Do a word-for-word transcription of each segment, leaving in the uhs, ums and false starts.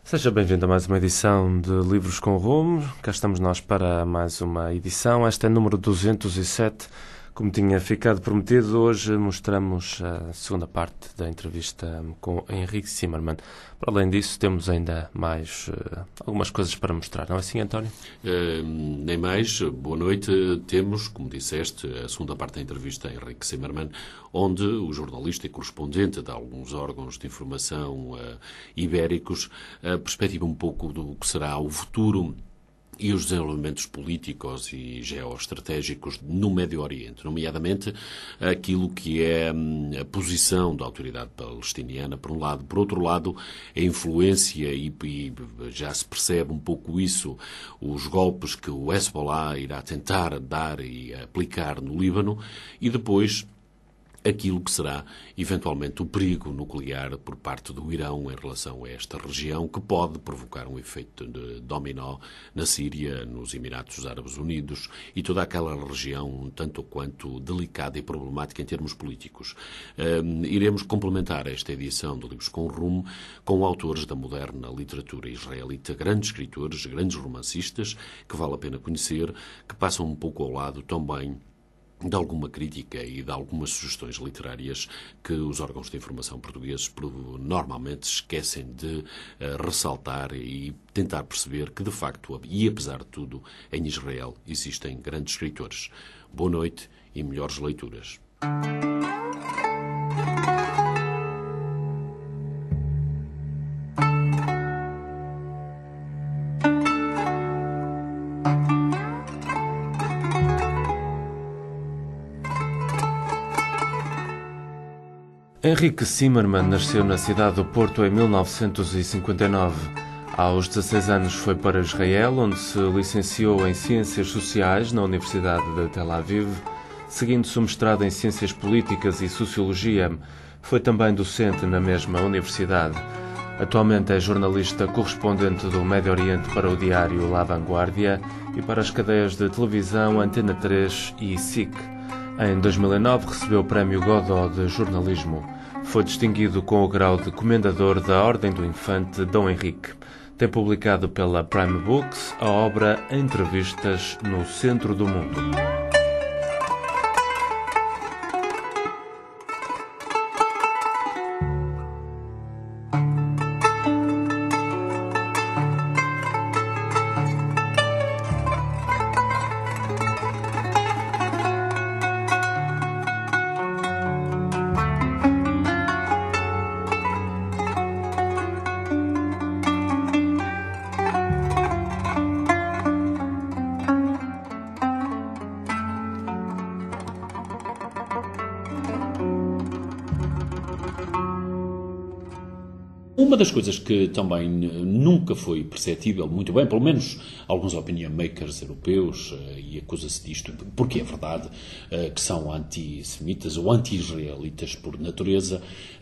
Seja bem-vindo a mais uma edição de Livros com Rumo. Cá estamos nós para mais uma edição. Esta é número duzentos e sete. Como tinha ficado prometido, hoje mostramos a segunda parte da entrevista com Henrique Zimmermann. Para além disso, temos ainda mais uh, algumas coisas para mostrar. Não é assim, António? Uh, nem mais. Boa noite. Temos, como disseste, a segunda parte da entrevista a Henrique Zimmermann, onde o jornalista e correspondente de alguns órgãos de informação uh, ibéricos uh, perspectiva um pouco do que será o futuro e os desenvolvimentos políticos e geoestratégicos no Médio Oriente, nomeadamente aquilo que é a posição da autoridade palestiniana, por um lado. Por outro lado, a influência, e, e já se percebe um pouco isso, os golpes que o Hezbollah irá tentar dar e aplicar no Líbano, e depois aquilo que será, eventualmente, o perigo nuclear por parte do Irão em relação a esta região, que pode provocar um efeito de dominó na Síria, nos Emirados Árabes Unidos e toda aquela região tanto quanto delicada e problemática em termos políticos. Um, iremos complementar esta edição do Livros com Rumo com autores da moderna literatura israelita, grandes escritores, grandes romancistas, que vale a pena conhecer, que passam um pouco ao lado também de alguma crítica e de algumas sugestões literárias que os órgãos de informação portugueses normalmente esquecem de uh, ressaltar e tentar perceber que, de facto, e apesar de tudo, em Israel existem grandes escritores. Boa noite e melhores leituras. Henrique Zimmermann nasceu na cidade do Porto em mil novecentos e cinquenta e nove. Aos dezasseis anos foi para Israel, onde se licenciou em Ciências Sociais na Universidade de Tel Aviv, seguindo-se o mestrado em Ciências Políticas e Sociologia. Foi também docente na mesma universidade. Atualmente é jornalista correspondente do Médio Oriente para o diário La Vanguardia e para as cadeias de televisão Antena três e S I C. Em dois mil e nove recebeu o Prémio Godó de Jornalismo. Foi distinguido com o grau de Comendador da Ordem do Infante Dom Henrique. Tem publicado pela Prime Books a obra Entrevistas no Centro do Mundo. Uma das coisas que também nunca foi perceptível muito bem, pelo menos alguns opinion makers europeus, e acusa-se disto, porque é verdade, que são antissemitas ou anti-israelitas por natureza,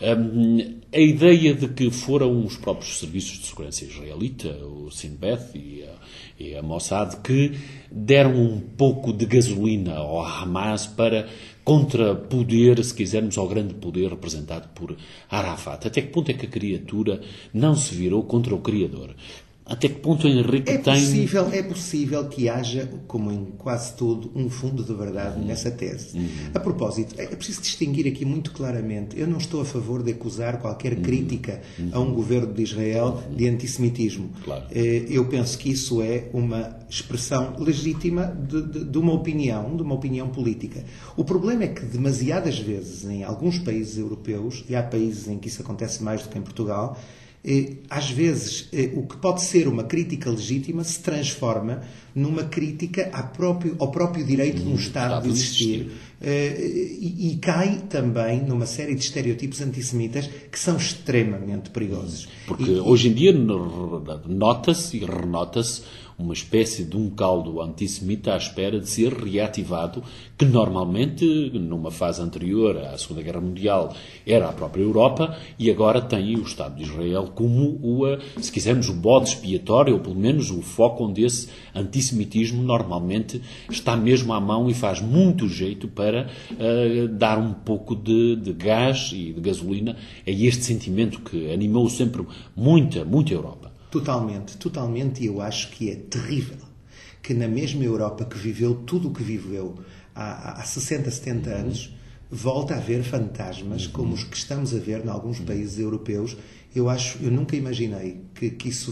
a ideia de que foram os próprios serviços de segurança israelita, o Shin Bet e a, e a Mossad, que deram um pouco de gasolina ao Hamas para contrapoder, se quisermos, ao grande poder representado por Arafat. Até que ponto é que a criatura não se virou contra o Criador? Até que ponto o Henrique é tem... Possível, é possível que haja, como em quase tudo, um fundo de verdade uhum. nessa tese. Uhum. A propósito, é preciso distinguir aqui muito claramente. Eu não estou a favor de acusar qualquer uhum. crítica uhum. a um governo de Israel uhum. de antissemitismo. Claro. Eu penso que isso é uma expressão legítima de, de, de uma opinião, de uma opinião política. O problema é que demasiadas vezes, em alguns países europeus, e há países em que isso acontece mais do que em Portugal, às vezes o que pode ser uma crítica legítima se transforma numa crítica ao próprio, ao próprio direito de um Estado de existir. E, e cai também numa série de estereotipos antissemitas que são extremamente perigosos. Porque e, hoje em dia nota-se e renota-se uma espécie de um caldo antissemita à espera de ser reativado, que normalmente, numa fase anterior à Segunda Guerra Mundial, era a própria Europa, e agora tem o Estado de Israel como, o, se quisermos, o bode expiatório, ou pelo menos o foco onde esse antissemitismo normalmente está mesmo à mão e faz muito jeito para uh, dar um pouco de, de gás e de gasolina a este sentimento que animou sempre muita, muita Europa. Totalmente, totalmente, e eu acho que é terrível que na mesma Europa que viveu tudo o que viveu há, há sessenta, setenta anos, volta a haver fantasmas como os que estamos a ver em alguns países europeus. Eu acho, eu nunca imaginei que, que isso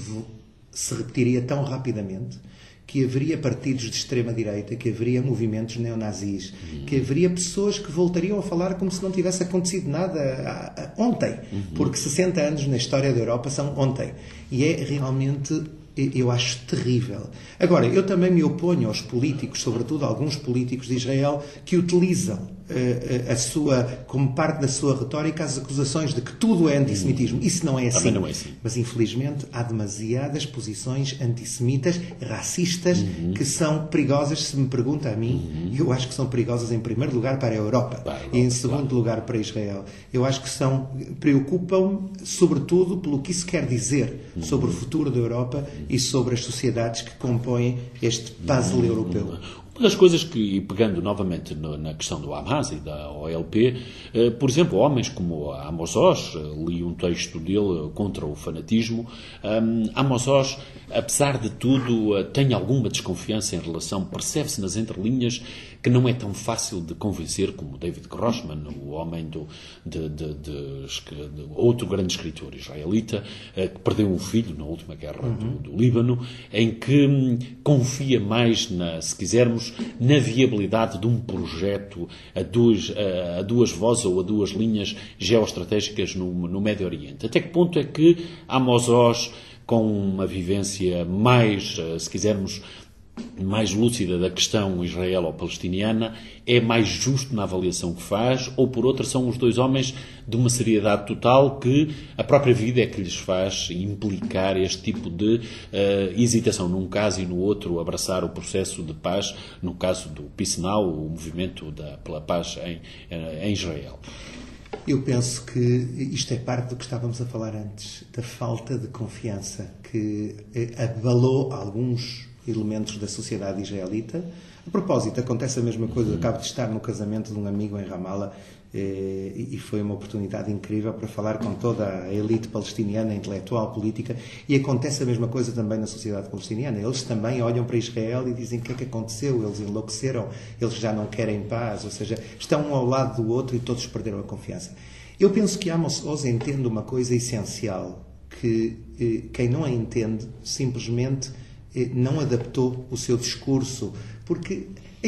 se repetiria tão rapidamente, que haveria partidos de extrema-direita, que haveria movimentos neonazis, uhum. que haveria pessoas que voltariam a falar como se não tivesse acontecido nada a, a, ontem, uhum. porque sessenta anos na história da Europa são ontem. E é realmente, eu acho terrível. Agora, eu também me oponho aos políticos, sobretudo alguns políticos de Israel, que utilizam a sua, como parte da sua retórica, as acusações de que tudo é antissemitismo. Isso não é assim. Não é assim. Mas, infelizmente, há demasiadas posições antissemitas, racistas, uhum. que são perigosas, se me pergunta a mim. Uhum. Eu acho que são perigosas, em primeiro lugar, para a Europa, para a Europa e, em segundo claro. lugar, para Israel. Eu acho que são, preocupam, sobretudo, pelo que isso quer dizer uhum. sobre o futuro da Europa uhum. e sobre as sociedades que compõem este puzzle uhum. europeu. Uma das coisas que, pegando novamente no, na questão do Hamas e da O L P, eh, por exemplo, homens como Amos Oz, li um texto dele contra o fanatismo. Um, Amos Oz, apesar de tudo, uh, tem alguma desconfiança em relação, percebe-se nas entrelinhas, que não é tão fácil de convencer como David Grossman, o homem do, de, de, de, de outro grande escritor israelita, uh, que perdeu um filho na última guerra uhum. do, do Líbano, em que um, confia mais, na, se quisermos, na viabilidade de um projeto a duas, a, a duas vozes ou a duas linhas geoestratégicas no, no Médio Oriente. Até que ponto é que Amos Oz, com uma vivência mais, se quisermos, mais lúcida da questão israelo-palestiniana, é mais justo na avaliação que faz, ou por outra são os dois homens de uma seriedade total que a própria vida é que lhes faz implicar este tipo de uh, hesitação num caso e no outro abraçar o processo de paz, no caso do Peace Now, o movimento da, pela paz em, em Israel? Eu penso que isto é parte do que estávamos a falar antes, da falta de confiança que abalou alguns elementos da sociedade israelita. A propósito, acontece a mesma coisa. Eu acabo de estar no casamento de um amigo em Ramallah eh, e foi uma oportunidade incrível para falar com toda a elite palestiniana, intelectual, política, e acontece a mesma coisa também na sociedade palestiniana. Eles também olham para Israel e dizem o que é que aconteceu, eles enlouqueceram, eles já não querem paz, ou seja, estão um ao lado do outro e todos perderam a confiança. Eu penso que Amos Oz entende uma coisa essencial, que eh, quem não a entende simplesmente não adaptou o seu discurso, porque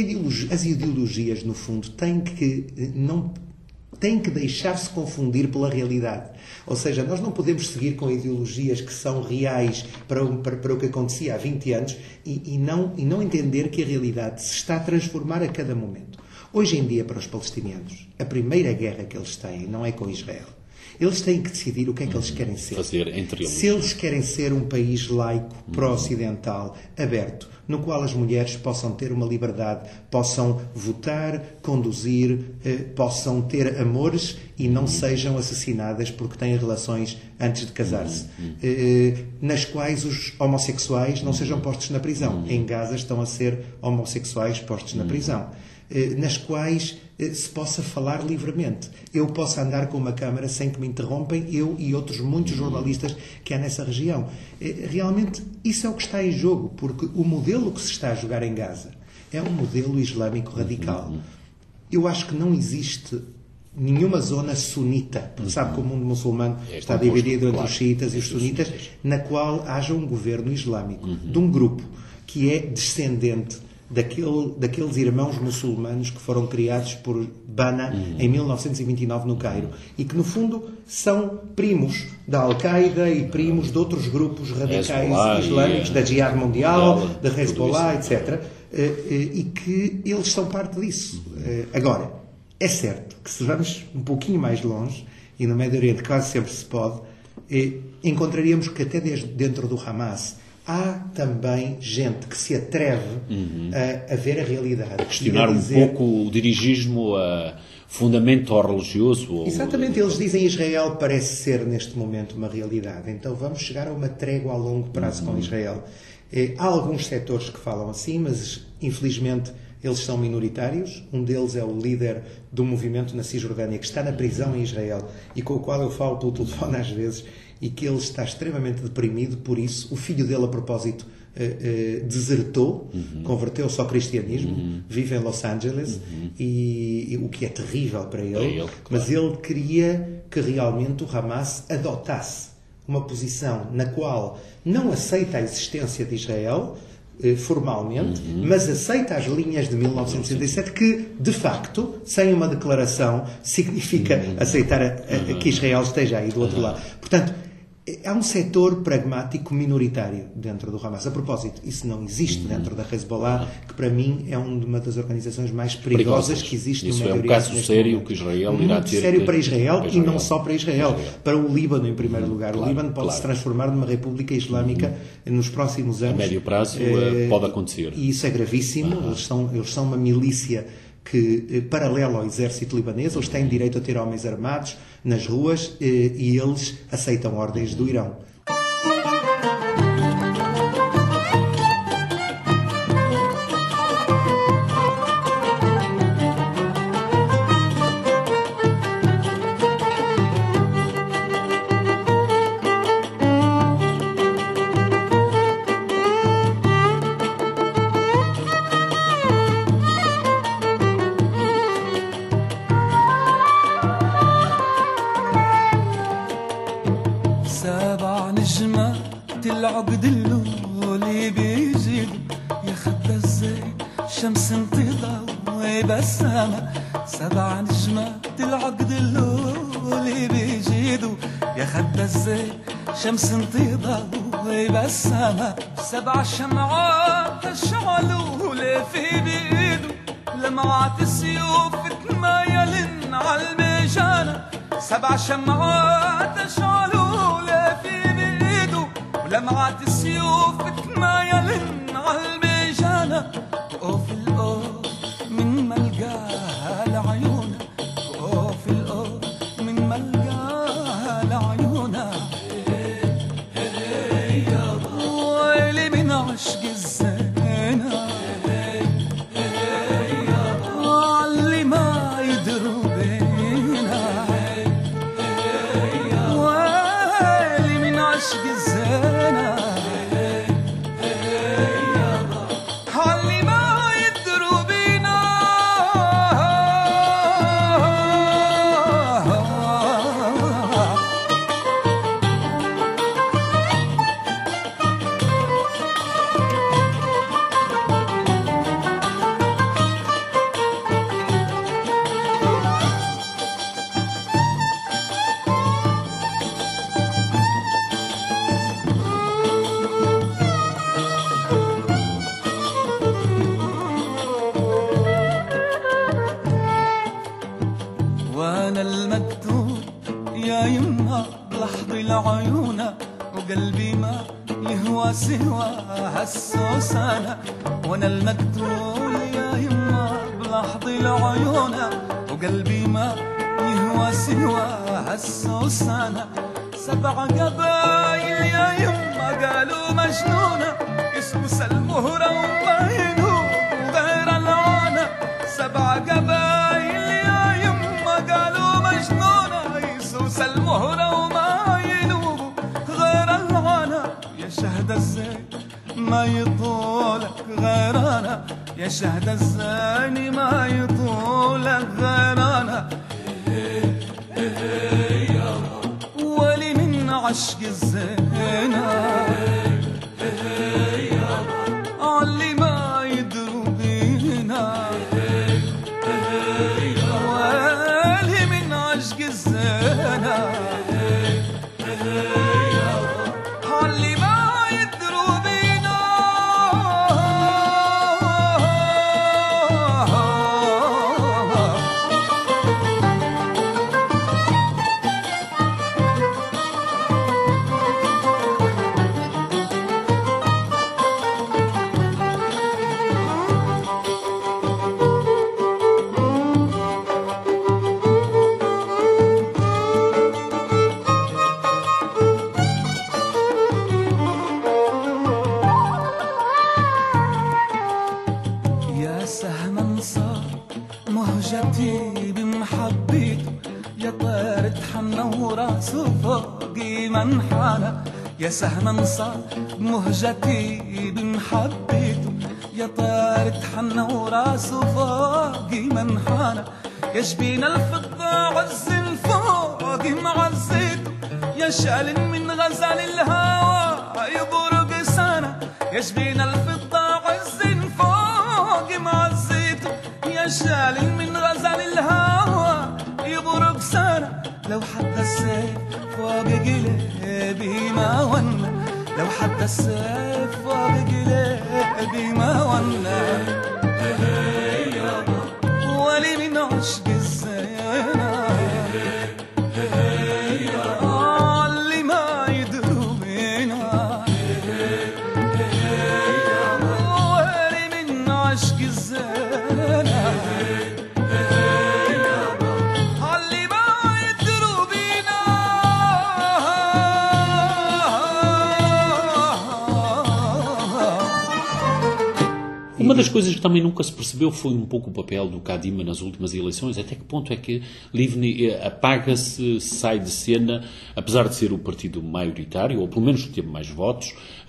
as ideologias, no fundo, têm que, não, têm que deixar-se confundir pela realidade. Ou seja, nós não podemos seguir com ideologias que são reais para, para, para o que acontecia há vinte anos e, e, não, e não entender que a realidade se está a transformar a cada momento. Hoje em dia, para os palestinianos, a primeira guerra que eles têm não é com Israel. Eles têm que decidir o que é que eles querem ser. Fazer entre eles. Se eles querem ser um país laico, pró-ocidental, aberto, no qual as mulheres possam ter uma liberdade, possam votar, conduzir, eh, possam ter amores e não sejam assassinadas porque têm relações antes de casar-se, eh, nas quais os homossexuais não sejam postos na prisão. Em Gaza estão a ser homossexuais postos na prisão. Nas quais se possa falar livremente. Eu posso andar com uma câmara sem que me interrompem, eu e outros muitos jornalistas que há nessa região. Realmente, isso é o que está em jogo, porque o modelo que se está a jogar em Gaza é um modelo islâmico radical. Eu acho que não existe nenhuma zona sunita, porque sabe que o mundo muçulmano é está dividido entre claro, os xiitas e os sunitas, na qual haja um governo islâmico, uhum. de um grupo que é descendente Daquele, daqueles irmãos muçulmanos que foram criados por Banna uhum. em mil novecentos e vinte e nove no Cairo e que no fundo são primos da Al-Qaeda e primos de outros grupos radicais Hezbollah, islâmicos, e, da Jihad Mundial, Mundial da Hezbollah, etcétera. E que eles são parte disso. Uhum. Agora, é certo que se vamos um pouquinho mais longe, e no Médio Oriente quase sempre se pode, encontraríamos que até desde dentro do Hamas há também gente que se atreve uhum. a, a ver a realidade. A questionar a dizer... um pouco o dirigismo a fundamento ao religioso. Ou... Exatamente, eles dizem que Israel parece ser neste momento uma realidade. Então vamos chegar a uma trégua a longo prazo uhum. com Israel. Eh, há alguns setores que falam assim, mas infelizmente eles são minoritários. Um deles é o líder do movimento na Cisjordânia, que está na prisão em Israel e com o qual eu falo pelo telefone às vezes. e que ele está extremamente deprimido por isso. O filho dele, a propósito, Uh, uh, desertou, uhum. converteu-se ao cristianismo, uhum. vive em Los Angeles, uhum. e, e o que é terrível para ele, ele claro. Mas ele queria que realmente o Hamas adotasse uma posição na qual não aceita a existência de Israel uh, formalmente, uhum. mas aceita as linhas de mil novecentos e sessenta e sete, que de facto, sem uma declaração, significa uhum. aceitar a, a, a que Israel esteja aí do outro uhum. lado. Portanto, há um setor pragmático minoritário dentro do Hamas. A propósito, isso não existe uhum. dentro da Hezbollah, que para mim é uma das organizações mais perigosas, perigosas. que existe isso no Médio Oriente. Isso é um caso sério momento. que Israel irá Muito ter. sério para Israel, para Israel e não só para Israel, Israel. para o Líbano em primeiro lugar. Claro, o Líbano pode claro. se transformar numa república islâmica uhum. nos próximos anos. A médio prazo uh, pode acontecer. E isso é gravíssimo. Uhum. Eles são, eles são uma milícia que, paralelo ao exército libanês, eles têm direito a ter homens armados nas ruas e eles aceitam ordens do Irão. العقد اللولي بيجي ياخد الزين شمس تضوي بسامة سبع نجمات العقد اللولي بيجيدو ياخد الزين شمس تضوي بسامة سبع شمعات الشعلو في بيدو لمعات السيوف تمايلن على الميجانة سبع شمعات الشعلو في بيدو ولمعات السيوف تمايلن على الميجانة وقوف القوف من ملقاها لعيونها وقوف القوف من ملقاها لعيونها ويلي من عشق الزينة علي ما يدروا بينا ويلي من عشق الزينة علي ما يدروا بينا وانا المكتوب يا يما بلحظة العيونة وقلبي ما يهوى سوى هالسوسانة وانا المكتوب يا يما بلحظة العيونة وقلبي ما يهوى سوى هالسوسانة سبع قبايل يا يما قالوا مجنونة يسوس المهرة وما ينوب غير العانة سبع قبايل يا يما قالوا مجنونة يسوس المهرة وما ينوب غير العانة يا شهد الزين ما يطولك غير أنا يا شهد الزين ما يطولك غير أنا ولي من عشق الزينة علي ما يدروا بينا ولي من عشق الزينة علي ما يدروا بينا يا سهما صار مهجتي بمحبيته يا طير تحنى وراسه فوق فوقي منحنى يا سهما صار بمهجتي بن حبيته يا طير تحنى وراسه فوقي منحنى يا جبين الفضة عز فوقي معزيته يا شال من غزال الهوى يبرق سنة يا جبين الفضة عز فوقي معزيته يا شال من غزال الهوى يبرق سنة لو حتى السيف فوق قلبي ما ونى لو حتى السيف فوق قلبي ما ونى ولي من عشق الزينة اللي ما يدروا بينا ولي من عشق الزينة Uma das coisas que também nunca se percebeu foi um pouco o papel do Kadima nas últimas eleições. Até que ponto é que Livni apaga-se, sai de cena, apesar de ser o partido maioritário, ou pelo menos que teve mais votos,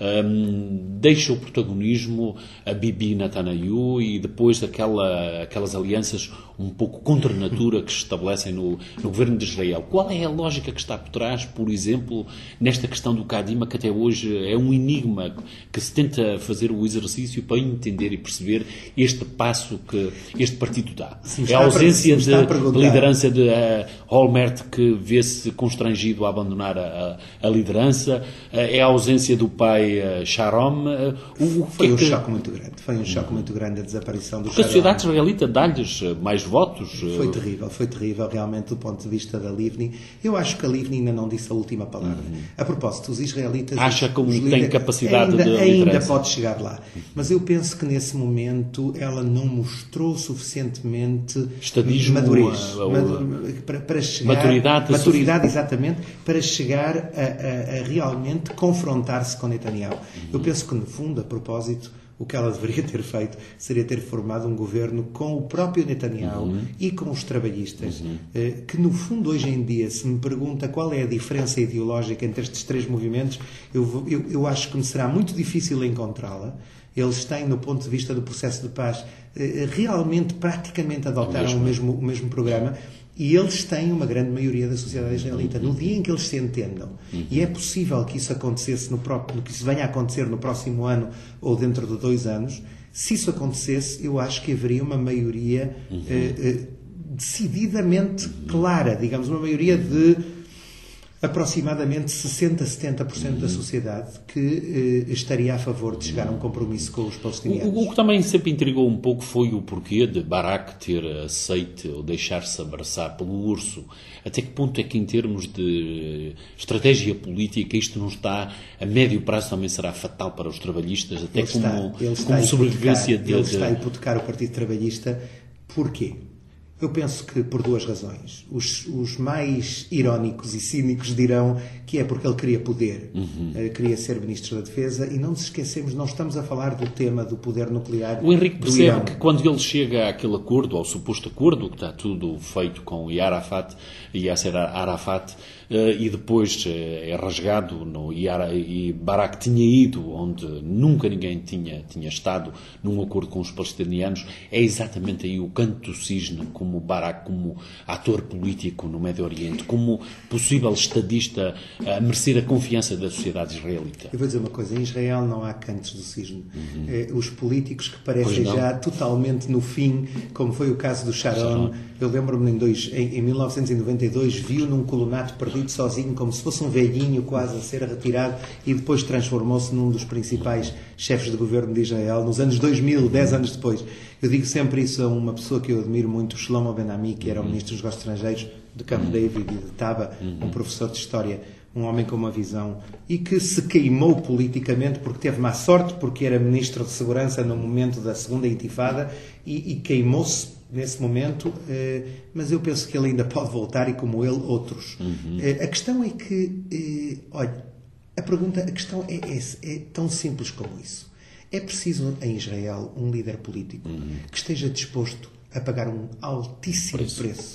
um, deixa o protagonismo a Bibi Netanyahu e depois aquela, aquelas alianças um pouco contra a natura que se estabelecem no, no governo de Israel. Qual é a lógica que está por trás, por exemplo, nesta questão do Kadima, que até hoje é um enigma, que se tenta fazer o exercício para entender e perceber este passo que este partido dá? É a ausência de, de liderança de uh, Olmert, que vê-se constrangido a abandonar a, a, a liderança, uh, é a ausência do pai uh, Sharon. Uh, o, o foi que um é que... choque muito grande, foi um choque muito grande a desaparição do Porque Sharon. a sociedade israelita dá-lhes mais votos. Foi terrível, foi terrível realmente do ponto de vista da Livni. Eu acho que a Livni ainda não disse a última palavra. Uhum. A propósito, os israelitas... Acha que tem líderes, capacidade ainda, de liderança. Ainda liderança. pode chegar lá. Mas eu penso que nesse momento ela não mostrou suficientemente Estadismo, madurez. a, a, Madu- para, para chegar, maturidade. Maturidade, exatamente, para chegar a, a, a realmente confrontar-se com Netanyahu. Uhum. Eu penso que, no fundo, a propósito, o que ela deveria ter feito seria ter formado um governo com o próprio Netanyahu uhum. e com os trabalhistas, uhum. que no fundo hoje em dia, se me pergunta qual é a diferença ideológica entre estes três movimentos, eu, eu, eu acho que me será muito difícil encontrá-la. Eles têm, no ponto de vista do processo de paz, realmente, praticamente adotaram o mesmo, o mesmo programa. E eles têm uma grande maioria da sociedade israelita. No dia em que eles se entendam, uhum. e é possível que isso acontecesse no próprio, que isso venha a acontecer no próximo ano ou dentro de dois anos, se isso acontecesse, eu acho que haveria uma maioria uhum. eh, eh, decididamente uhum. clara, digamos, uma maioria de aproximadamente sessenta a setenta por cento uhum. da sociedade que eh, estaria a favor de chegar a um compromisso com os palestinianos. O, o que também sempre intrigou um pouco foi o porquê de Barak ter aceito ou deixar-se abraçar pelo urso. Até que ponto é que, em termos de estratégia política, isto não está, a médio prazo também será fatal para os trabalhistas, até ele como, está, ele como está sobrevivência de... Ele está a hipotecar o Partido Trabalhista. Porquê? Eu penso que por duas razões. Os, os mais irónicos e cínicos dirão que é porque ele queria poder, uhum. uh, queria ser Ministro da Defesa, e não nos esquecemos, não estamos a falar do tema do poder nuclear. O Henrique do percebe Irão. Que quando ele chega àquele acordo, ao suposto acordo, que está tudo feito com Arafat, Yasser Arafat, uh, e depois uh, é rasgado, no, e, Ara, e Barak tinha ido onde nunca ninguém tinha, tinha estado, num acordo com os palestinianos, é exatamente aí o canto do cisne, como Barak, como ator político no Médio Oriente, como possível estadista a merecer a confiança da sociedade israelita. Eu vou dizer uma coisa, em Israel não há cantos do cisne. Uhum. Eh, os políticos que parecem já totalmente no fim, como foi o caso do Sharon, Sharon. Eu lembro-me em, dois, em, em mil novecentos e noventa e dois, viu num colonato perdido sozinho, como se fosse um velhinho quase a ser retirado, e depois transformou-se num dos principais chefes de governo de Israel, nos anos dois mil, dez anos depois. Eu digo sempre isso a uma pessoa que eu admiro muito, Shlomo Ben-Ami, que era o ministro dos Negócios Estrangeiros de Camp David e de Taba, um professor de História, um homem com uma visão, e que se queimou politicamente porque teve má sorte, porque era ministro de Segurança no momento da segunda intifada, e, e queimou-se nesse momento, eh, mas eu penso que ele ainda pode voltar, e como ele, outros. Uhum. Eh, a questão é que, eh, olha, a pergunta, a questão é, é, é tão simples como isso. É preciso em Israel um líder político uhum. que esteja disposto a pagar um altíssimo preço. preço.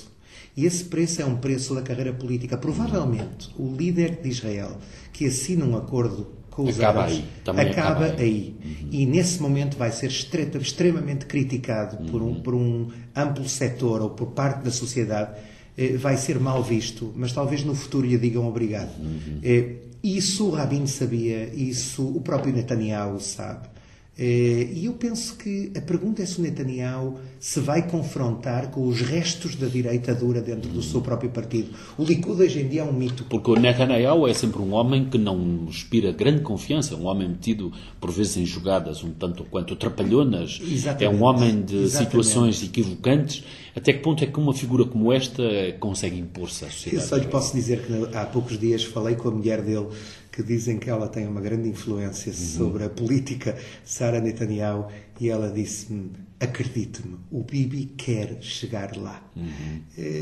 E esse preço é um preço da carreira política. Provavelmente, o líder de Israel, que assina um acordo com os acaba árabes, aí. Também acaba, acaba aí. aí. Uhum. E nesse momento vai ser estre- extremamente criticado uhum. por, um, por um amplo setor ou por parte da sociedade. Eh, vai ser mal visto, mas talvez no futuro lhe digam obrigado. Uhum. Eh, isso o Rabin sabia, isso o próprio Netanyahu sabe. E eu penso que a pergunta é se o Netanyahu se vai confrontar com os restos da direita dura dentro do seu próprio partido. O Likud hoje em dia é um mito. Porque o Netanyahu é sempre um homem que não inspira grande confiança, um homem metido por vezes em jogadas um tanto quanto trapalhonas. Exatamente. É um homem de Exatamente. situações equivocantes. Até que ponto é que uma figura como esta consegue impor-se à sociedade? Eu só lhe posso dizer que há poucos dias falei com a mulher dele, que dizem que ela tem uma grande influência uhum. sobre a política, Sara Netanyahu, e ela disse-me, acredite-me, o Bibi quer chegar lá. Uhum.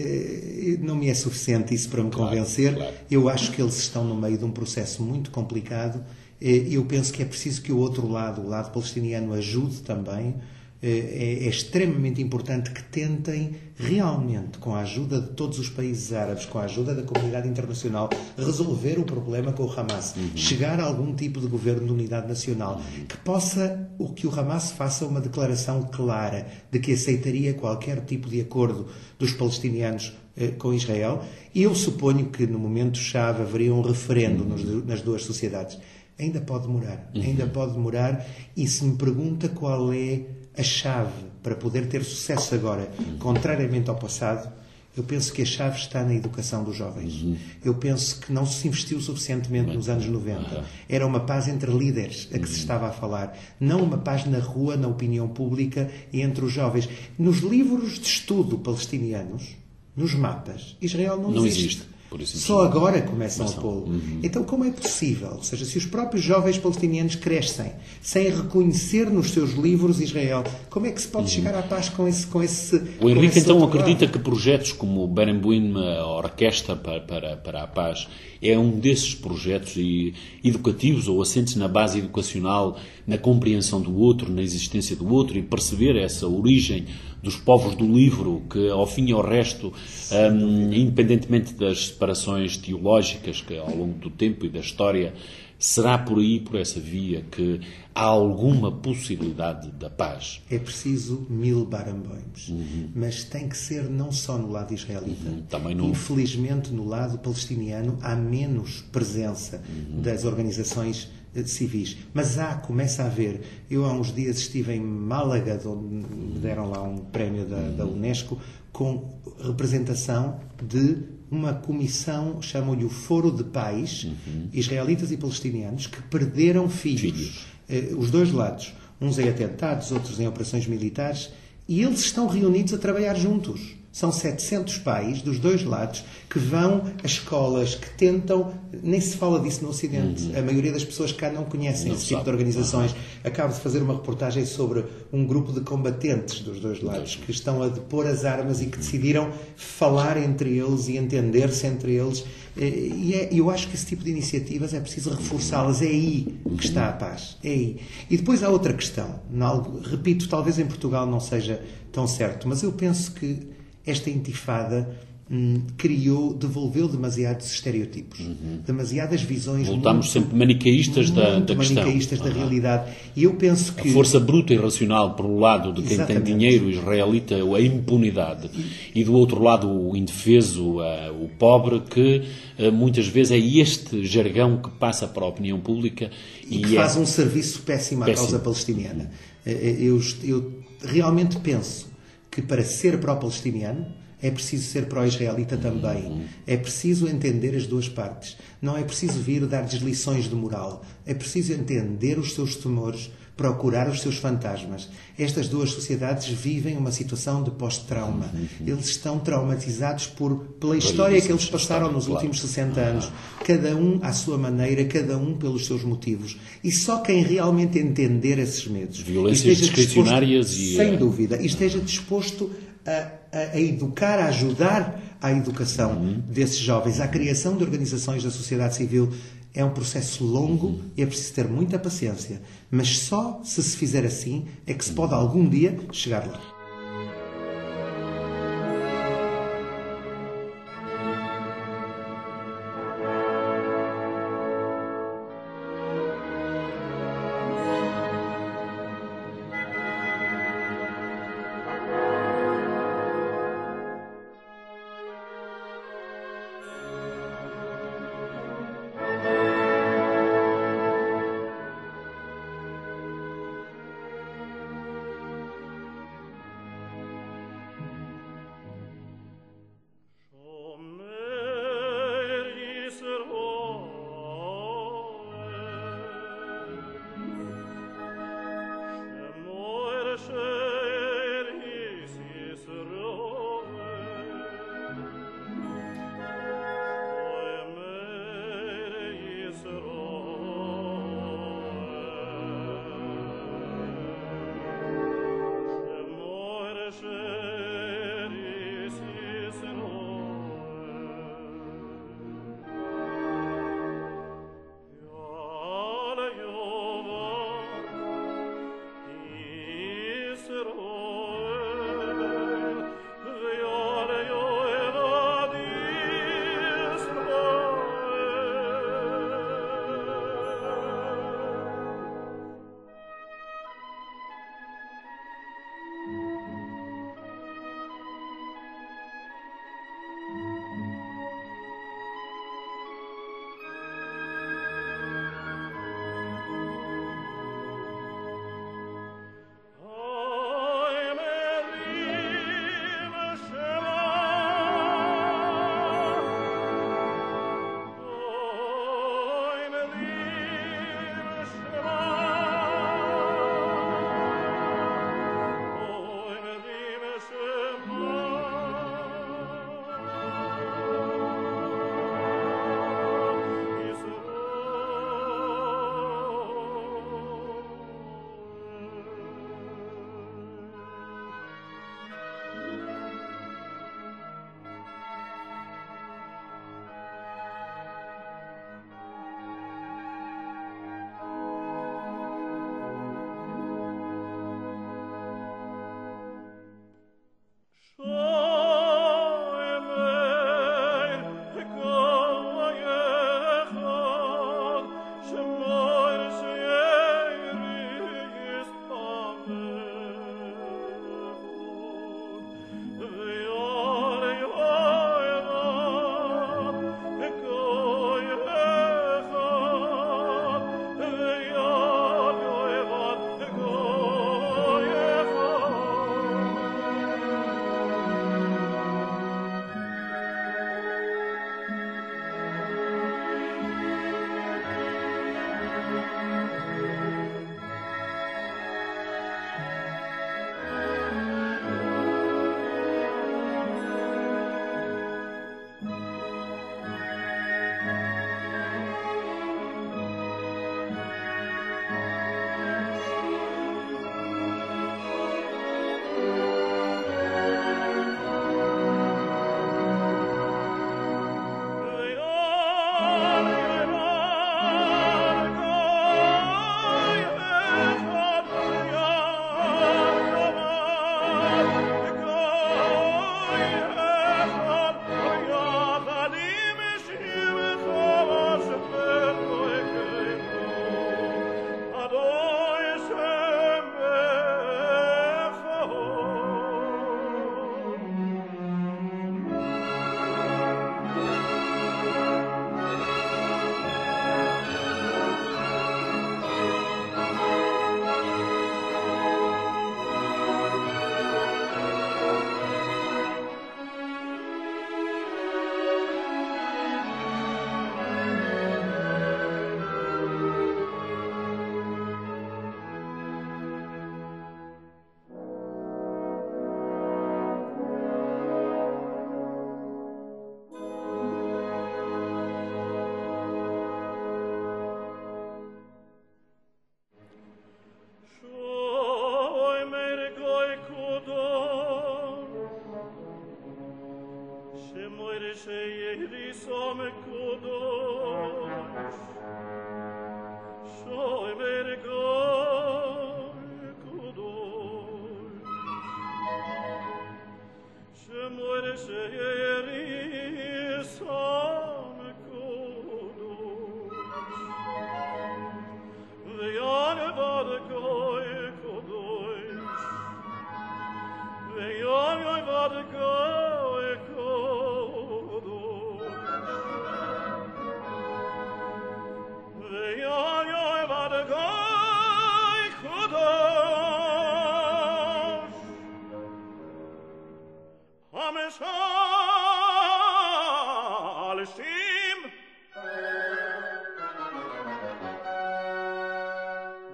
Eh, não me é suficiente isso para me claro, convencer. Claro. Eu acho que eles estão no meio de um processo muito complicado. Eh, eu penso que é preciso que o outro lado, o lado palestiniano, ajude também. É, é extremamente importante que tentem realmente, com a ajuda de todos os países árabes, com a ajuda da comunidade internacional, resolver o problema com o Hamas, uhum. chegar a algum tipo de governo de unidade nacional, uhum. que possa, o que o Hamas faça uma declaração clara de que aceitaria qualquer tipo de acordo dos palestinianos eh, com Israel, e eu suponho que no momento-chave haveria um referendo uhum. nos, nas duas sociedades. Ainda pode demorar, uhum. ainda pode demorar, e se me pergunta qual é a chave para poder ter sucesso agora, uhum. contrariamente ao passado, eu penso que a chave está na educação dos jovens. Uhum. Eu penso que não se investiu suficientemente uhum. nos anos noventa. Uhum. Era uma paz entre líderes a que uhum. se estava a falar, não uma paz na rua, na opinião pública e entre os jovens. Nos livros de estudo palestinianos, nos mapas, Israel não, não existe. existe. Só agora começam a pô-lo. Uhum. Então, como é possível? Ou seja, se os próprios jovens palestinianos crescem sem reconhecer nos seus livros Israel, como é que se pode uhum. chegar à paz com esse... Com esse o Henrique, esse então, acredita lado? Que projetos como o Berenbuim, a Orquestra para, para, para a Paz, é um desses projetos educativos ou assentes na base educacional, na compreensão do outro, na existência do outro e perceber essa origem dos povos do livro, que ao fim e ao resto, um, independentemente das separações teológicas que ao longo do tempo e da história, será por aí, por essa via, que há alguma possibilidade da paz? É preciso mil Barenboims, uhum. mas tem que ser não só no lado israelita. Uhum. Também no... Infelizmente, no lado palestiniano, há menos presença uhum. das organizações civis. Mas há, começa a haver. Eu há uns dias estive em Málaga, onde me deram lá um prémio da, da Unesco, com representação de uma comissão, chamam-lhe o Foro de Pais, uhum. israelitas e palestinianos, que perderam filhos. filhos. Eh, os dois lados. Uns em atentados, outros em operações militares. E eles estão reunidos a trabalhar juntos. São setecentos pais dos dois lados que vão a escolas, que tentam... Nem se fala disso no Ocidente. Uhum. A maioria das pessoas cá não conhecem não esse sabe. tipo de organizações. Uhum. Acabo de fazer uma reportagem sobre um grupo de combatentes dos dois lados uhum. que estão a depor as armas e que decidiram falar entre eles e entender-se entre eles. E é, eu acho que esse tipo de iniciativas é preciso reforçá-las. É aí que está a paz. É aí. E depois há outra questão. Repito, talvez em Portugal não seja tão certo, mas eu penso que esta intifada hum, criou, devolveu demasiados estereotipos, uhum. demasiadas visões. Voltamos muito, sempre manicaístas da, da questão. manicaístas uhum. da realidade. E eu penso que... A força bruta e racional, por um lado, de quem Exatamente. tem dinheiro israelita, a impunidade, e do outro lado, o indefeso, uh, o pobre, que uh, muitas vezes é este jargão que passa para a opinião pública. E, e que é... faz um serviço péssimo à péssimo. causa palestiniana. Eu, eu realmente penso que para ser pró-palestiniano é preciso ser pró-israelita também. Uhum. É preciso entender as duas partes. Não é preciso vir dar-lhes lições de moral. É preciso entender os seus temores, procurar os seus fantasmas. Estas duas sociedades vivem uma situação de pós-trauma. Uhum. Eles estão traumatizados por, pela história que eles passaram nos últimos sessenta anos. Cada um à sua maneira, cada um pelos seus motivos. E só quem realmente entender esses medos... Violências discricionárias e... Sem dúvida. E esteja disposto a, a, a educar, a ajudar à educação uhum. desses jovens, à criação de organizações da sociedade civil. É um processo longo uhum. e é preciso ter muita paciência. Mas só se se fizer assim é que se pode algum dia chegar lá.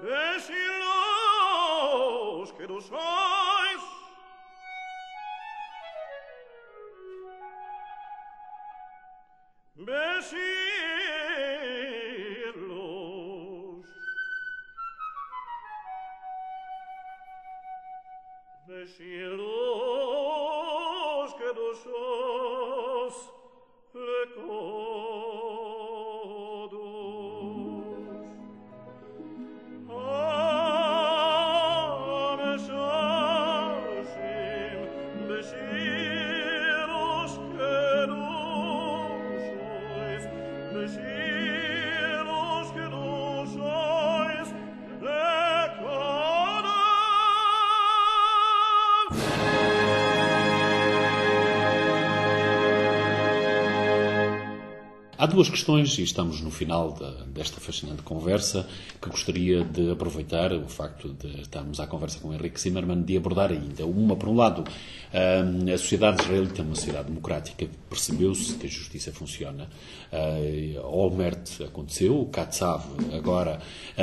Decilos que tú sois. Decilos. Decilos que tú sos lecodos. Amesasim, decilos que tú sois, decilos que tú sois lecodos. Há duas questões, e estamos no final da, desta fascinante conversa, que gostaria de aproveitar o facto de estarmos à conversa com Henrique Zimmermann, de abordar ainda. Uma, por um lado, a sociedade israelita é uma sociedade democrática, percebeu-se que a justiça funciona. Olmert aconteceu, o Katsav agora,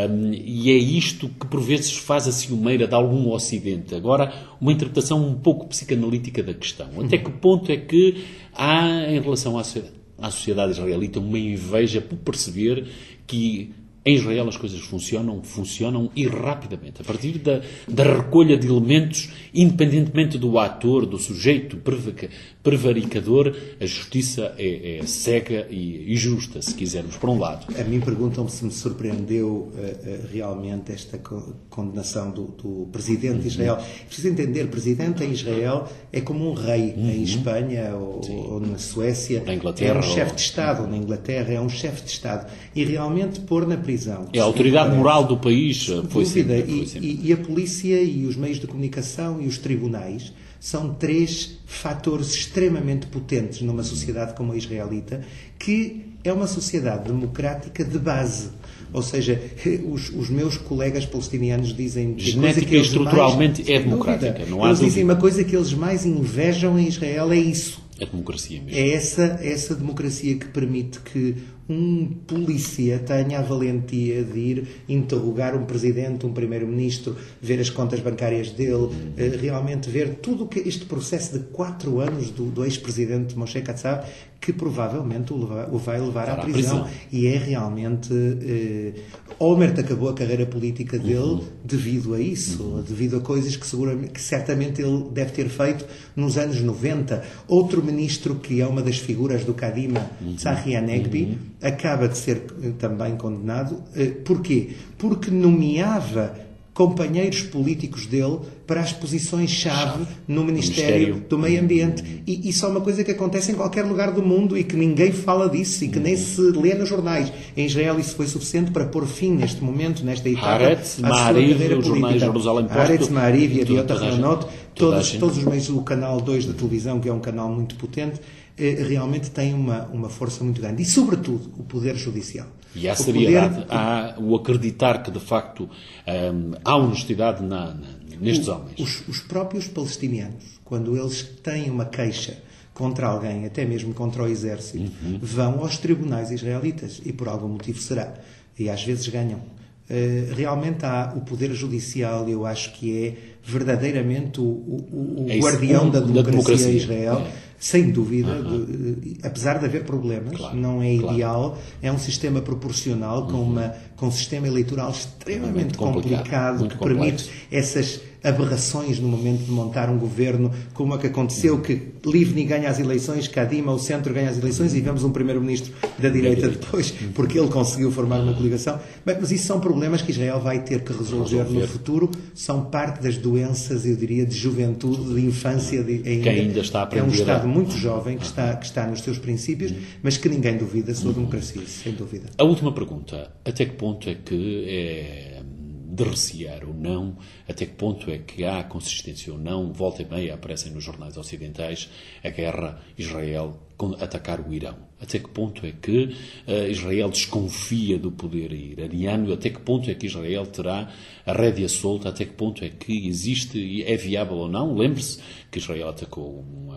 e é isto que por vezes faz a ciumeira de algum Ocidente. Agora, uma interpretação um pouco psicanalítica da questão. Até que ponto é que há, em relação à sociedade, à sociedade israelita, uma inveja por perceber que em Israel as coisas funcionam, funcionam e rapidamente. A partir da, da recolha de elementos, independentemente do ator, do sujeito prevaricador, a justiça é, é cega e, e justa, se quisermos, por um lado. A mim perguntam-me se me surpreendeu uh, uh, realmente esta co- condenação do, do presidente de Israel. Uhum. Preciso entender, presidente em Israel é como um rei uhum. em Espanha ou, ou na Suécia. Na Inglaterra. É um chefe ou... de Estado, ou na Inglaterra é um chefe de Estado. E realmente pôr na prisão. É a autoridade moral do país. Foi dúvida. sempre, foi e, sempre. E, e a polícia e os meios de comunicação e os tribunais são três fatores extremamente potentes numa sociedade como a israelita, que é uma sociedade democrática de base. Ou seja, os, os meus colegas palestinianos dizem que genética e estruturalmente mais, é democrática. Não há eles dúvida. Dizem uma coisa que eles mais invejam em Israel é isso. A democracia mesmo. É essa, essa democracia que permite que um polícia tenha a valentia de ir interrogar um presidente, um primeiro-ministro, ver as contas bancárias dele, uhum. realmente ver tudo que este processo de quatro anos do, do ex-presidente Moshe Katsav, que provavelmente o, leva, o vai levar à prisão. prisão. E é realmente... Eh, Olmert acabou a carreira política dele uhum. devido a isso, uhum. devido a coisas que, seguramente, que certamente ele deve ter feito nos anos noventa. Outro ministro que é uma das figuras do Kadima, uhum. Tzahi Hanegbi, uhum. acaba de ser também condenado. Porquê? Porque nomeava companheiros políticos dele para as posições-chave no Ministério, Ministério do Meio Ambiente. E isso é uma coisa que acontece em qualquer lugar do mundo e que ninguém fala disso e que nem se lê nos jornais. Em Israel isso foi suficiente para pôr fim, neste momento, nesta etapa, Haaretz, Ma'ariv, os jornais Jerusalém Post, Haaretz, Ma'ariv e Yediot Ahronot, todos, toda todos os meios, o canal dois da televisão, que é um canal muito potente, realmente tem uma, uma força muito grande. E, sobretudo, o Poder Judicial. E há seriedade, poder... há o acreditar que, de facto, hum, há honestidade na, na, nestes o, homens. Os, os próprios palestinianos, quando eles têm uma queixa contra alguém, até mesmo contra o exército, uhum. vão aos tribunais israelitas, e por algum motivo será. E às vezes ganham. Uh, realmente há o Poder Judicial, eu acho que é verdadeiramente o, o, o é guardião da democracia, da democracia em Israel. É. Sem dúvida, uh-huh. apesar de haver problemas, claro, não é ideal, claro. É um sistema proporcional com, uma, com um sistema eleitoral extremamente muito complicado, complicado que complexo. Permite essas aberrações no momento de montar um governo, como é que aconteceu, que Livni ganha as eleições, Kadima, o centro, ganha as eleições e vemos um primeiro-ministro da direita depois, porque ele conseguiu formar uma coligação. Bem, mas isso são problemas que Israel vai ter que resolver, resolver. no futuro, são parte das doenças, eu diria, de juventude, de infância, de, ainda, que ainda está a aprender. É um Estado muito jovem, que está, que está nos seus princípios, mas que ninguém duvida da sua democracia, sem dúvida. A última pergunta, até que ponto é que é de recear ou não, até que ponto é que há consistência ou não, volta e meia aparecem nos jornais ocidentais a guerra Israel atacar o Irão. Até que ponto é que uh, Israel desconfia do poder iraniano, até que ponto é que Israel terá a rédea solta, até que ponto é que existe e é viável ou não. Lembre-se que Israel atacou uma, um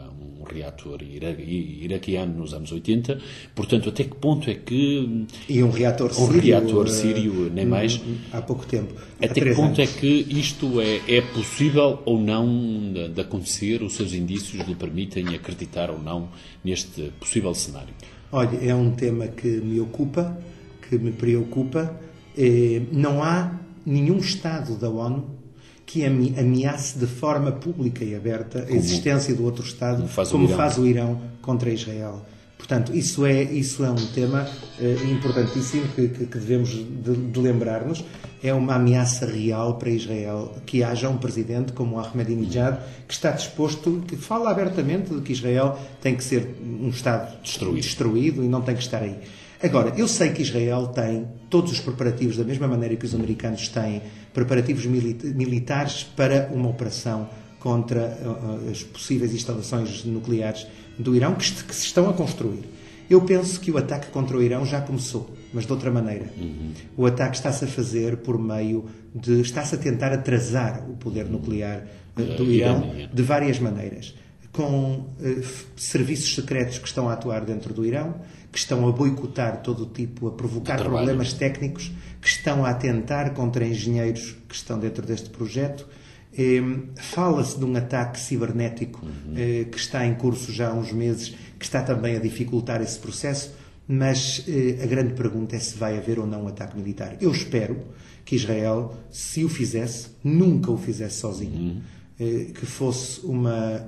reator ira iraquiano nos anos oitenta. Portanto, até que ponto é que... E um reator um sírio. reator sírio, nem mais. Há pouco tempo. Até que ponto é que isto é, é possível ou não de, de acontecer? Os seus indícios lhe permitem acreditar ou não neste possível cenário? Olha, é um tema que me ocupa, que me preocupa. Eh, não há nenhum Estado da ONU que ameace de forma pública e aberta a existência do outro Estado, como faz, como faz o Irão contra Israel. Portanto, isso é, isso é um tema eh, importantíssimo que, que, que devemos de, de lembrar-nos. É uma ameaça real para Israel que haja um presidente como Ahmadinejad que está disposto, que fala abertamente de que Israel tem que ser um Estado destruído, destruído e não tem que estar aí. Agora, eu sei que Israel tem todos os preparativos, da mesma maneira que os americanos têm, preparativos milita- militares para uma operação contra uh, as possíveis instalações nucleares do Irão, que, que se estão a construir. Eu penso que o ataque contra o Irão já começou, mas de outra maneira. Uhum. O ataque está-se a fazer por meio de... está-se a tentar atrasar o poder nuclear uh, do uh, Irão de várias maneiras. Com uh, serviços secretos que estão a atuar dentro do Irão, que estão a boicotar todo o tipo, a provocar problemas técnicos, que estão a atentar contra engenheiros que estão dentro deste projeto. Eh, fala-se de um ataque cibernético uhum. eh, que está em curso já há uns meses, que está também a dificultar esse processo, mas eh, a grande pergunta é se vai haver ou não um ataque militar. Eu espero que Israel, se o fizesse, nunca o fizesse sozinho. Uhum. Eh, que fosse uma...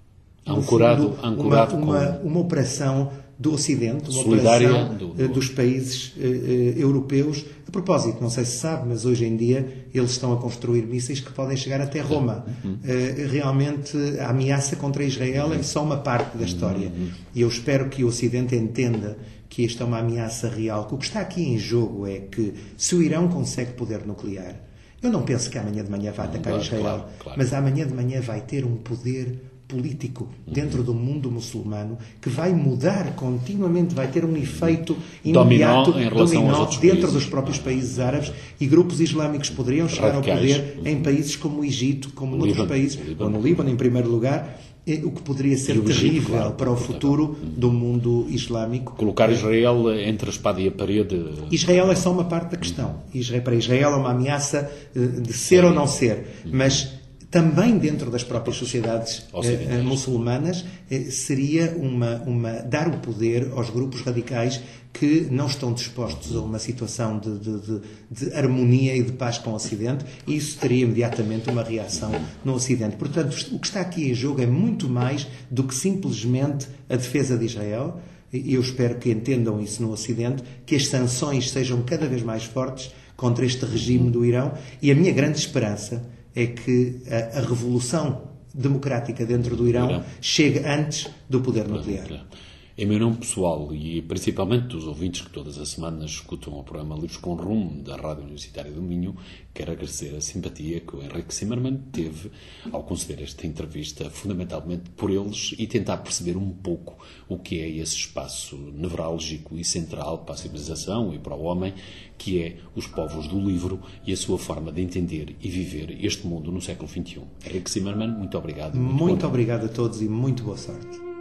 Ancorado, fundo, ancorado uma, uma, uma, uma operação do Ocidente, uma solidária operação do, do... dos países uh, uh, europeus. A propósito, não sei se sabe, mas hoje em dia eles estão a construir mísseis que podem chegar até Roma. Uhum. Uh, realmente, a ameaça contra Israel uhum. é só uma parte da história. Uhum. E eu espero que o Ocidente entenda que esta é uma ameaça real. Que o que está aqui em jogo é que, se o Irão consegue poder nuclear, eu não penso que amanhã de manhã vai atacar claro, Israel, claro, claro. mas amanhã de manhã vai ter um poder político dentro do mundo muçulmano que vai mudar continuamente, vai ter um efeito imediato dominó, em relação dominó aos outros dentro países. dos próprios países árabes, e grupos islâmicos poderiam chegar Radicais. ao poder em países como o Egito, como noutros Líbano, países, Líbano. ou no Líbano em primeiro lugar, o que poderia ser Egito, terrível claro, para o futuro do mundo islâmico. Colocar Israel entre a espada e a parede. Israel é só uma parte da questão. Israel, para Israel é uma ameaça de ser é. ou não ser, mas também dentro das próprias sociedades eh, muçulmanas eh, seria uma, uma, dar o poder aos grupos radicais que não estão dispostos a uma situação de, de, de, de harmonia e de paz com o Ocidente, e isso teria imediatamente uma reação no Ocidente. Portanto, o que está aqui em jogo é muito mais do que simplesmente a defesa de Israel, e eu espero que entendam isso no Ocidente, que as sanções sejam cada vez mais fortes contra este regime do Irão, e a minha grande esperança é que a, a revolução democrática dentro do Irão, Irão. chegue antes do poder nuclear. Em meu nome pessoal e principalmente dos ouvintes que todas as semanas escutam o programa Livros com Rumo da Rádio Universitária do Minho, quero agradecer a simpatia que o Henrique Zimmermann teve ao conceder esta entrevista, fundamentalmente por eles, e tentar perceber um pouco o que é esse espaço nevrálgico e central para a civilização e para o homem, que é os povos do livro e a sua forma de entender e viver este mundo no século vinte e um. Henrique Zimmermann, muito obrigado. Muito, muito obrigado a todos e muito boa sorte.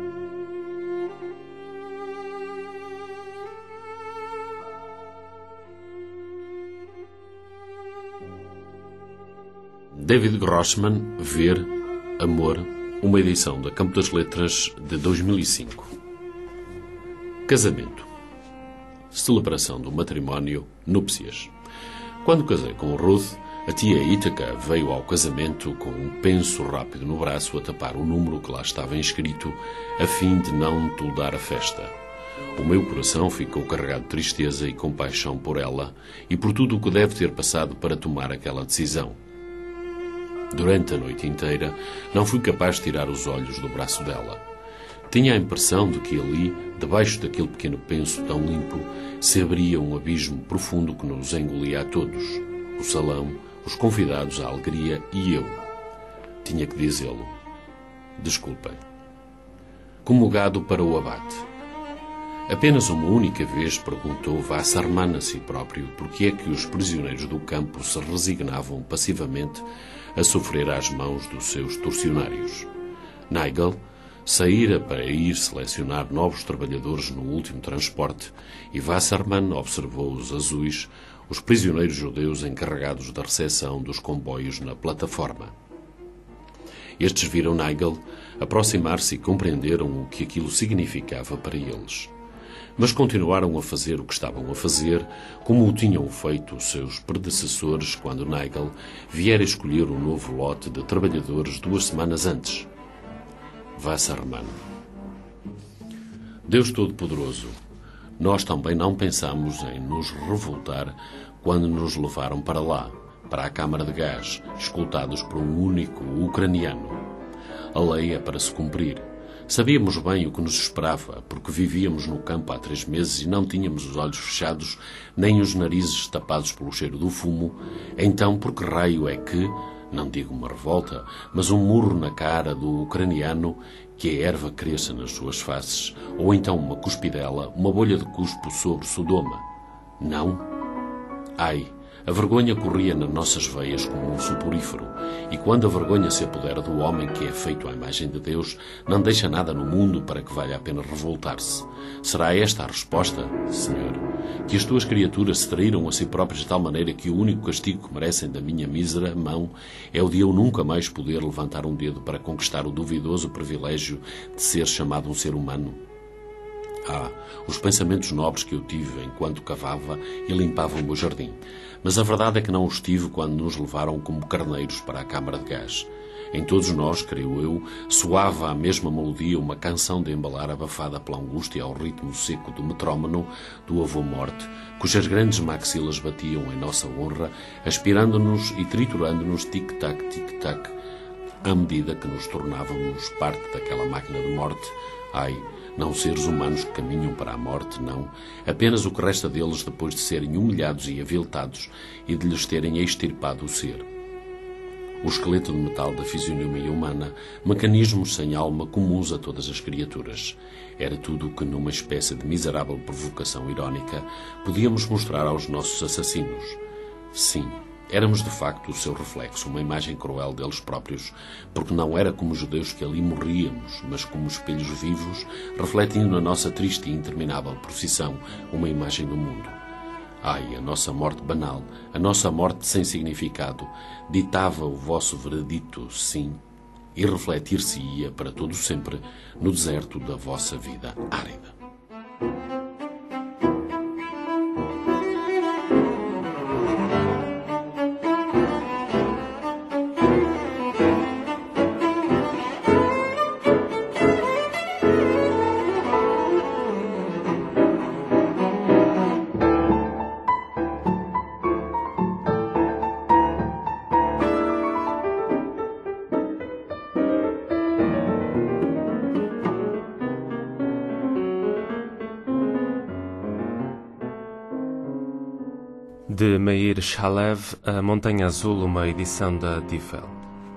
David Grossman, Ver, Amor, uma edição da Campo das Letras de dois mil e cinco. Casamento. Celebração do matrimónio, núpcias. Quando casei com Ruth, a tia Ítaca veio ao casamento com um penso rápido no braço a tapar o número que lá estava inscrito, a fim de não toldar a festa. O meu coração ficou carregado de tristeza e compaixão por ela e por tudo o que deve ter passado para tomar aquela decisão. Durante a noite inteira, não fui capaz de tirar os olhos do braço dela. Tinha a impressão de que ali, debaixo daquele pequeno penso tão limpo, se abria um abismo profundo que nos engolia a todos. O salão, os convidados, a alegria e eu. Tinha que dizê-lo. Desculpem. Como gado para o abate. Apenas uma única vez perguntou Wassermann a si próprio por que é que os prisioneiros do campo se resignavam passivamente a sofrer às mãos dos seus torcionários. Nigel, Saíra para ir selecionar novos trabalhadores no último transporte e Wassermann observou os azuis, os prisioneiros judeus encarregados da recepção dos comboios na plataforma. Estes viram Nigel aproximar-se e compreenderam o que aquilo significava para eles. Mas continuaram a fazer o que estavam a fazer, como o tinham feito os seus predecessores quando Nigel viera escolher um novo lote de trabalhadores duas semanas antes. Wassermann. Deus Todo-Poderoso, nós também não pensamos em nos revoltar quando nos levaram para lá, para a câmara de gás, escoltados por um único ucraniano. A lei é para se cumprir. Sabíamos bem o que nos esperava, porque vivíamos no campo há três meses e não tínhamos os olhos fechados, nem os narizes tapados pelo cheiro do fumo. Então, por que raio é que, não digo uma revolta, mas um murro na cara do ucraniano, que a erva cresça nas suas faces, ou então uma cuspidela, uma bolha de cuspo sobre Sodoma? Não? Ai, a vergonha corria nas nossas veias como um soporífero, e quando a vergonha se apodera do homem que é feito à imagem de Deus, não deixa nada no mundo para que valha a pena revoltar-se. Será esta a resposta, Senhor? Que as tuas criaturas se traíram a si próprias de tal maneira que o único castigo que merecem da minha mísera mão é o de eu nunca mais poder levantar um dedo para conquistar o duvidoso privilégio de ser chamado um ser humano? Ah, os pensamentos nobres que eu tive enquanto cavava e limpava o meu jardim. Mas a verdade é que não os tive quando nos levaram como carneiros para a câmara de gás. Em todos nós, creio eu, soava a mesma melodia uma canção de embalar abafada pela angústia ao ritmo seco do metrónomo do avô-morte, cujas grandes maxilas batiam em nossa honra, aspirando-nos e triturando-nos tic-tac, tic-tac, à medida que nos tornávamos parte daquela máquina de morte. Ai, não seres humanos que caminham para a morte, não. Apenas o que resta deles depois de serem humilhados e aviltados e de lhes terem extirpado o ser. O esqueleto de metal da fisionomia humana, mecanismos sem alma comuns a todas as criaturas. Era tudo o que, numa espécie de miserável provocação irónica, podíamos mostrar aos nossos assassinos. Sim, éramos de facto o seu reflexo, uma imagem cruel deles próprios, porque não era como os judeus que ali morríamos, mas como espelhos vivos, refletindo na nossa triste e interminável procissão uma imagem do mundo. Ai, a nossa morte banal, a nossa morte sem significado, ditava o vosso veredito, sim, e refletir-se-ia para todo sempre no deserto da vossa vida árida. De Meir Shalev, A Montanha Azul, uma edição da Tifel.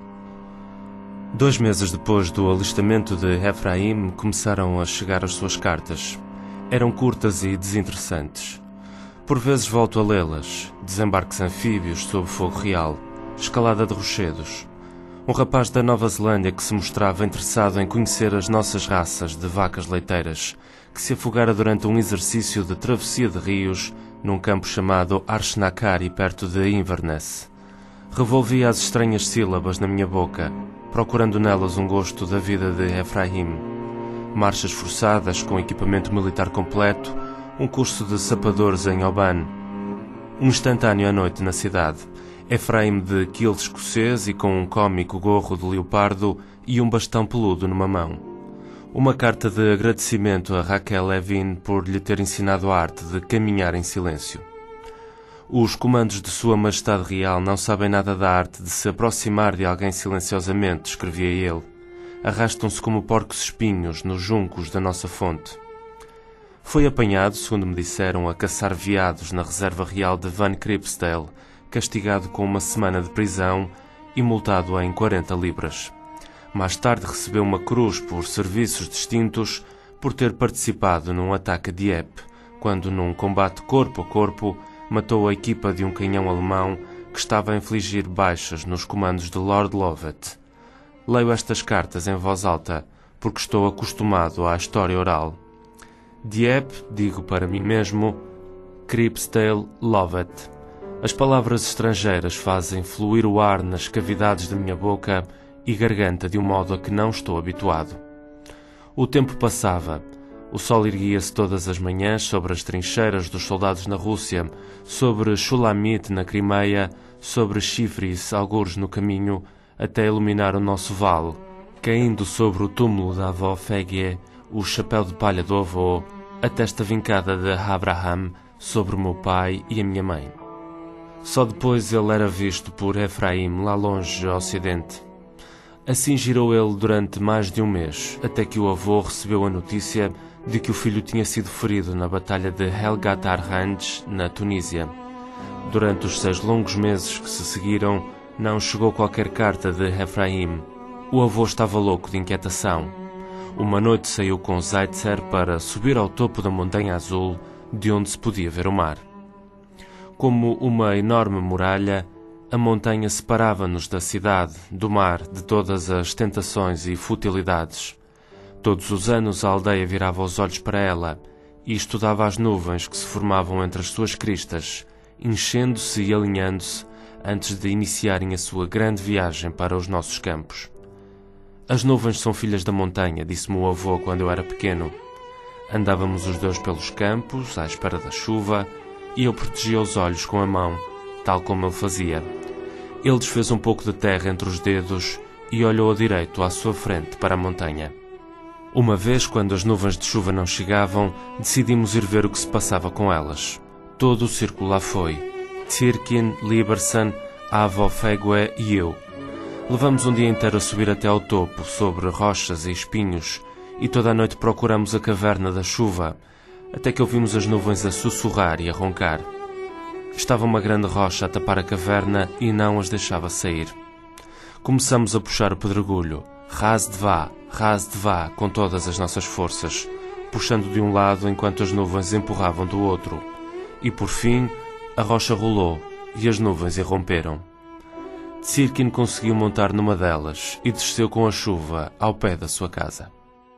Dois meses depois do alistamento de Efraim, começaram a chegar as suas cartas. Eram curtas e desinteressantes. Por vezes volto a lê-las. Desembarques anfíbios sob fogo real. Escalada de rochedos. Um rapaz da Nova Zelândia que se mostrava interessado em conhecer as nossas raças de vacas leiteiras, que se afogara durante um exercício de travessia de rios num campo chamado Arshnakari, perto de Inverness. Revolvia as estranhas sílabas na minha boca, procurando nelas um gosto da vida de Efraim. Marchas forçadas, com equipamento militar completo, um curso de sapadores em Oban. Um instantâneo à noite na cidade. Efraim de quilt escocês e com um cômico gorro de leopardo e um bastão peludo numa mão. Uma carta de agradecimento a Raquel Levin por lhe ter ensinado a arte de caminhar em silêncio. Os comandos de Sua Majestade Real não sabem nada da arte de se aproximar de alguém silenciosamente, escrevia ele. Arrastam-se como porcos espinhos nos juncos da nossa fonte. Foi apanhado, segundo me disseram, a caçar veados na reserva real de Van Cripsdale, castigado com uma semana de prisão e multado em quarenta libras. Mais tarde recebeu uma cruz por serviços distintos por ter participado num ataque a Dieppe, quando num combate corpo a corpo matou a equipa de um canhão alemão que estava a infligir baixas nos comandos de Lord Lovat. Leio estas cartas em voz alta porque estou acostumado à história oral. Dieppe, digo para mim mesmo, Cripsdale Lovet. As palavras estrangeiras fazem fluir o ar nas cavidades da minha boca e garganta de um modo a que não estou habituado. O tempo passava. O sol erguia-se todas as manhãs sobre as trincheiras dos soldados na Rússia, sobre Shulamit na Crimeia, sobre Chifris, algures no caminho, até iluminar o nosso vale, caindo sobre o túmulo da avó Fegie, o chapéu de palha do avô, a testa vincada de Abraham sobre o meu pai e a minha mãe. Só depois ele era visto por Efraim, lá longe ao ocidente. Assim girou ele durante mais de um mês, até que o avô recebeu a notícia de que o filho tinha sido ferido na batalha de Helgat Arranj, na Tunísia. Durante os seis longos meses que se seguiram, não chegou qualquer carta de Efraim. O avô estava louco de inquietação. Uma noite saiu com Zaitser para subir ao topo da Montanha Azul, de onde se podia ver o mar. Como uma enorme muralha, a montanha separava-nos da cidade, do mar, de todas as tentações e futilidades. Todos os anos a aldeia virava os olhos para ela e estudava as nuvens que se formavam entre as suas cristas, enchendo-se e alinhando-se antes de iniciarem a sua grande viagem para os nossos campos. As nuvens são filhas da montanha, disse-me o avô quando eu era pequeno. Andávamos os dois pelos campos, à espera da chuva, e eu protegia os olhos com a mão, tal como ele fazia. Ele desfez um pouco de terra entre os dedos e olhou a direito à sua frente para a montanha. Uma vez, quando as nuvens de chuva não chegavam, decidimos ir ver o que se passava com elas. Todo o círculo lá foi. Tirkin, Liberson, a avó Fegue e eu. Levamos um dia inteiro a subir até ao topo, sobre rochas e espinhos, e toda a noite procuramos a caverna da chuva, até que ouvimos as nuvens a sussurrar e a roncar. Estava uma grande rocha a tapar a caverna e não as deixava sair. Começamos a puxar o pedregulho, ras de vá, ras de vá, com todas as nossas forças, puxando de um lado enquanto as nuvens empurravam do outro. E por fim, a rocha rolou e as nuvens irromperam. Tsirkin conseguiu montar numa delas e desceu com a chuva ao pé da sua casa.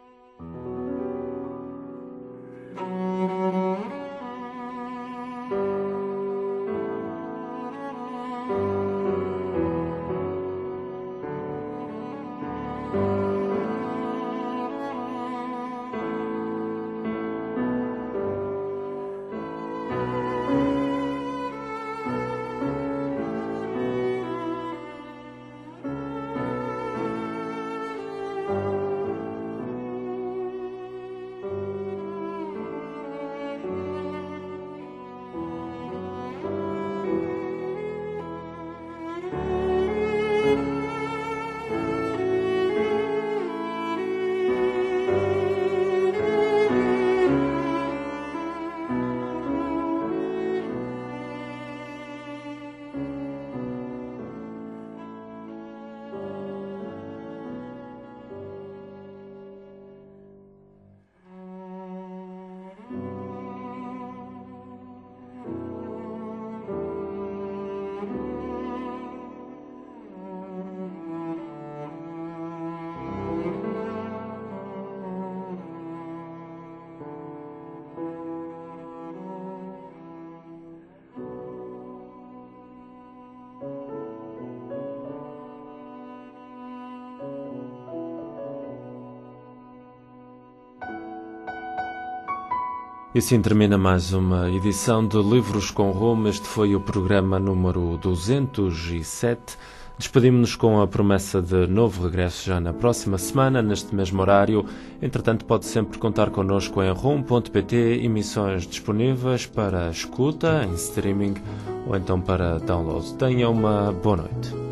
E assim termina mais uma edição de Livros com Rumo. Este foi o programa número duzentos e sete. Despedimos-nos com a promessa de novo regresso já na próxima semana, neste mesmo horário. Entretanto, pode sempre contar connosco em rumo ponto pt, emissões disponíveis para escuta, em streaming ou então para download. Tenha uma boa noite.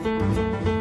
Obrigado.